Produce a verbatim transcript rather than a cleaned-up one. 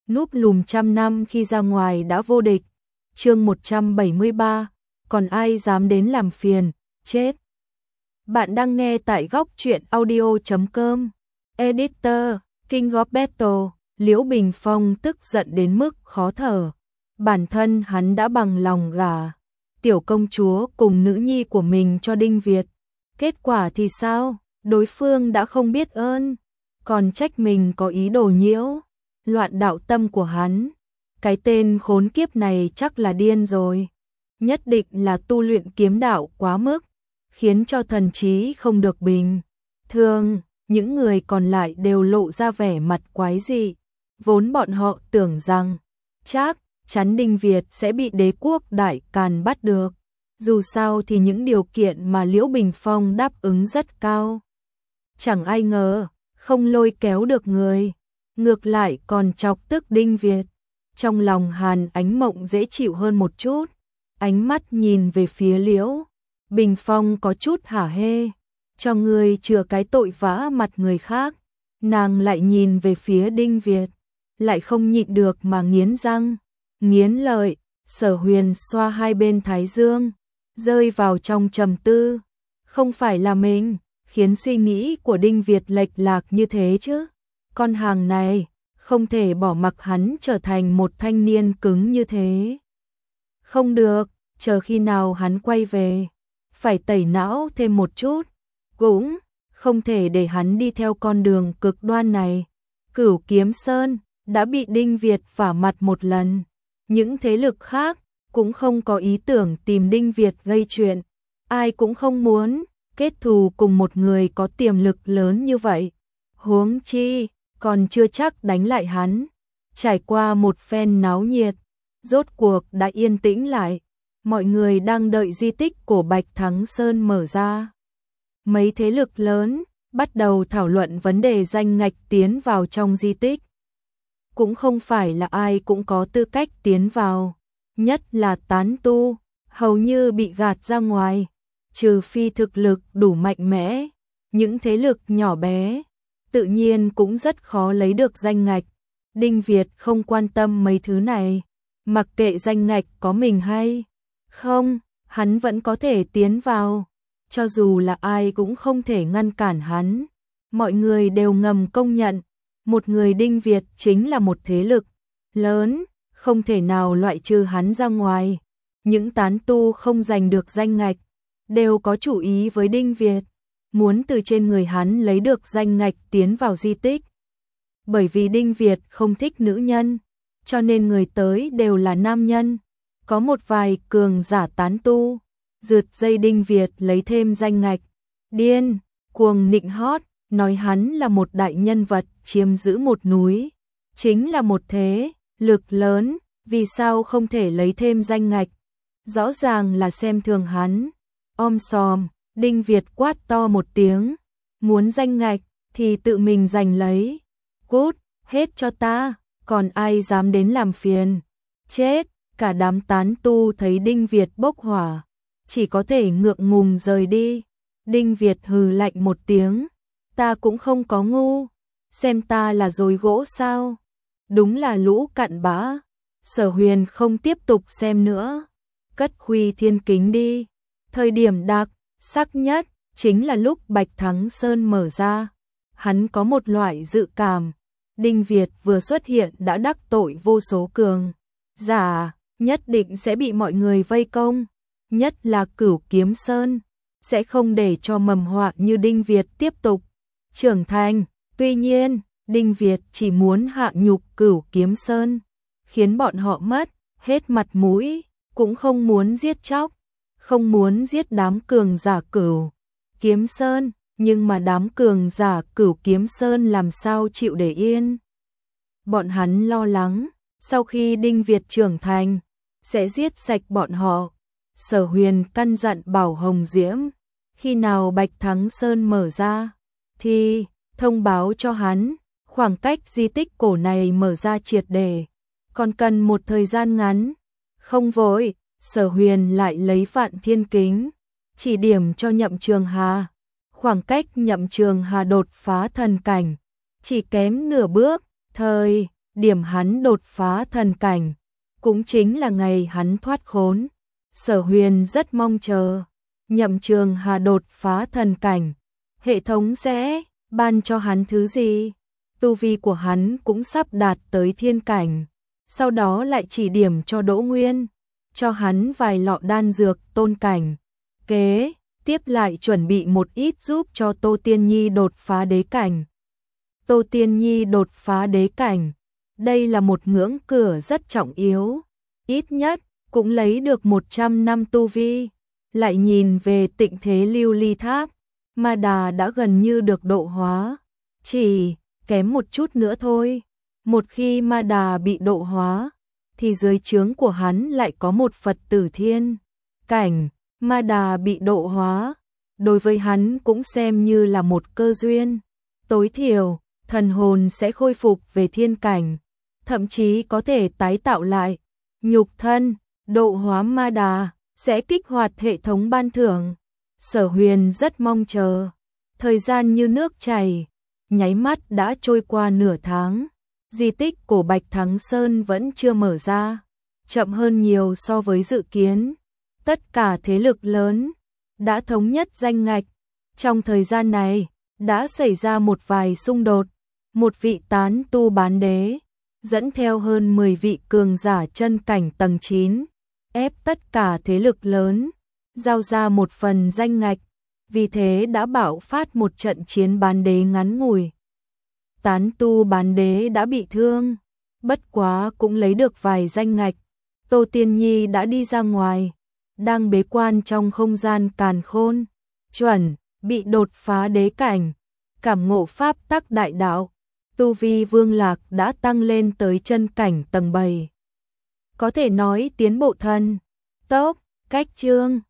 núp lùm trăm năm khi ra ngoài đã vô địch. Chương một trăm bảy mươi ba, còn ai dám đến làm phiền, chết. Bạn đang nghe tại góc truyện audio chấm com. Editor, King of Battle, Liễu Bình Phong tức giận đến mức khó thở. Bản thân hắn đã bằng lòng gả tiểu công chúa cùng nữ nhi của mình cho Đinh Việt. Kết quả thì sao? Đối phương đã không biết ơn, còn trách mình có ý đồ nhiễu loạn đạo tâm của hắn. Cái tên khốn kiếp này chắc là điên rồi. Nhất định là tu luyện kiếm đạo quá mức, khiến cho thần trí không được bình thường. Những người còn lại đều lộ ra vẻ mặt quái dị. Vốn bọn họ tưởng rằng chắc chắn Đinh Việt sẽ bị đế quốc Đại Càn bắt được. Dù sao thì những điều kiện mà Liễu Bình Phong đáp ứng rất cao. Chẳng ai ngờ, không lôi kéo được người, ngược lại còn chọc tức Đinh Việt. Trong lòng Hàn Ánh Mộng dễ chịu hơn một chút, ánh mắt nhìn về phía Liễu Bình Phong có chút hả hê. Cho người chừa cái tội vã mặt người khác. Nàng lại nhìn về phía Đinh Việt, lại không nhịn được mà nghiến răng, nghiến lợi. Sở Huyền xoa hai bên thái dương, rơi vào trong trầm tư. Không phải là mình khiến suy nghĩ của Đinh Việt lệch lạc như thế chứ. Con hàng này không thể bỏ mặc hắn trở thành một thanh niên cứng như thế. Không được, chờ khi nào hắn quay về, phải tẩy não thêm một chút. Cũng không thể để hắn đi theo con đường cực đoan này. Cửu Kiếm Sơn đã bị Đinh Việt vả mặt một lần. Những thế lực khác cũng không có ý tưởng tìm Đinh Việt gây chuyện. Ai cũng không muốn kết thù cùng một người có tiềm lực lớn như vậy. Huống chi còn chưa chắc đánh lại hắn. Trải qua một phen náo nhiệt, rốt cuộc đã yên tĩnh lại. Mọi người đang đợi di tích của Bạch Thắng Sơn mở ra. Mấy thế lực lớn bắt đầu thảo luận vấn đề danh ngạch tiến vào trong di tích. Cũng không phải là ai cũng có tư cách tiến vào, nhất là tán tu, hầu như bị gạt ra ngoài. Trừ phi thực lực đủ mạnh mẽ, những thế lực nhỏ bé tự nhiên cũng rất khó lấy được danh ngạch. Đinh Việt không quan tâm mấy thứ này, mặc kệ danh ngạch có mình hay không, hắn vẫn có thể tiến vào. Cho dù là ai cũng không thể ngăn cản hắn. Mọi người đều ngầm công nhận, một người Đinh Việt chính là một thế lực lớn, không thể nào loại trừ hắn ra ngoài. Những tán tu không giành được danh ngạch đều có chủ ý với Đinh Việt, muốn từ trên người hắn lấy được danh ngạch tiến vào di tích. Bởi vì Đinh Việt không thích nữ nhân, cho nên người tới đều là nam nhân. Có một vài cường giả tán tu rượt dây Đinh Việt lấy thêm danh ngạch, điên cuồng nịnh hót, nói hắn là một đại nhân vật chiếm giữ một núi, chính là một thế lực lớn, vì sao không thể lấy thêm danh ngạch. Rõ ràng là xem thường hắn. Om sòm, Đinh Việt quát to một tiếng, muốn danh ngạch thì tự mình giành lấy. Cút hết cho ta, còn ai dám đến làm phiền, chết. Cả đám tán tu thấy Đinh Việt bốc hỏa, chỉ có thể ngượng ngùng rời đi. Đinh Việt hừ lạnh một tiếng, ta cũng không có ngu, xem ta là dối gỗ sao. Đúng là lũ cặn bã. Sở Huyền không tiếp tục xem nữa, cất Khuy Thiên Kính đi. Thời điểm đặc sắc nhất chính là lúc Bạch Thắng Sơn mở ra. Hắn có một loại dự cảm, Đinh Việt vừa xuất hiện đã đắc tội vô số cường giả, nhất định sẽ bị mọi người vây công, nhất là Cửu Kiếm Sơn sẽ không để cho mầm họa như Đinh Việt tiếp tục trưởng thành. Tuy nhiên, Đinh Việt chỉ muốn hạ nhục Cửu Kiếm Sơn, khiến bọn họ mất hết mặt mũi, cũng không muốn giết chóc, không muốn giết đám cường giả Cửu Kiếm Sơn, nhưng mà đám cường giả Cửu Kiếm Sơn làm sao chịu để yên. Bọn hắn lo lắng, sau khi Đinh Việt trưởng thành, sẽ giết sạch bọn họ. Sở Huyền căn dặn Bảo Hồng Diễm, khi nào Bạch Thắng Sơn mở ra, thì thông báo cho hắn. Khoảng cách di tích cổ này mở ra triệt để, còn cần một thời gian ngắn. Không vội, Sở Huyền lại lấy Vạn Thiên Kính, chỉ điểm cho Nhậm Trường Hà. Khoảng cách Nhậm Trường Hà đột phá thần cảnh chỉ kém nửa bước. Thời điểm hắn đột phá thần cảnh, cũng chính là ngày hắn thoát khốn. Sở Huyền rất mong chờ, Nhậm Trường Hà đột phá thần cảnh, hệ thống sẽ ban cho hắn thứ gì? Tu vi của hắn cũng sắp đạt tới thiên cảnh, sau đó lại chỉ điểm cho Đỗ Nguyên, cho hắn vài lọ đan dược tôn cảnh. Kế tiếp lại chuẩn bị một ít giúp cho Tô Tiên Nhi đột phá đế cảnh. Tô Tiên Nhi đột phá đế cảnh, đây là một ngưỡng cửa rất trọng yếu, ít nhất cũng lấy được một trăm năm tu vi. Lại nhìn về Tịnh Thế Lưu Ly Tháp, Ma Đà đã gần như được độ hóa, chỉ kém một chút nữa thôi. Một khi Ma Đà bị độ hóa, thì dưới trướng của hắn lại có một Phật Tử Thiên cảnh. Ma Đà bị độ hóa, đối với hắn cũng xem như là một cơ duyên. Tối thiểu, thần hồn sẽ khôi phục về thiên cảnh, thậm chí có thể tái tạo lại nhục thân. Độ hóa Ma Đà sẽ kích hoạt hệ thống ban thưởng. Sở Huyền rất mong chờ. Thời gian như nước chảy, nháy mắt đã trôi qua nửa tháng. Di tích cổ Bạch Thắng Sơn vẫn chưa mở ra, chậm hơn nhiều so với dự kiến. Tất cả thế lực lớn đã thống nhất danh ngạch. Trong thời gian này, đã xảy ra một vài xung đột. Một vị tán tu bán đế dẫn theo hơn mười vị cường giả chân cảnh tầng chín, ép tất cả thế lực lớn giao ra một phần danh ngạch, vì thế đã bạo phát một trận chiến bán đế ngắn ngủi. Tán tu bán đế đã bị thương, bất quá cũng lấy được vài danh ngạch. Tô Tiên Nhi đã đi ra ngoài, đang bế quan trong không gian càn khôn, chuẩn bị đột phá đế cảnh, cảm ngộ pháp tắc đại đạo. Tu vi Vương Lạc đã tăng lên tới chân cảnh tầng bảy. Có thể nói tiến bộ thần tốc. Cách chương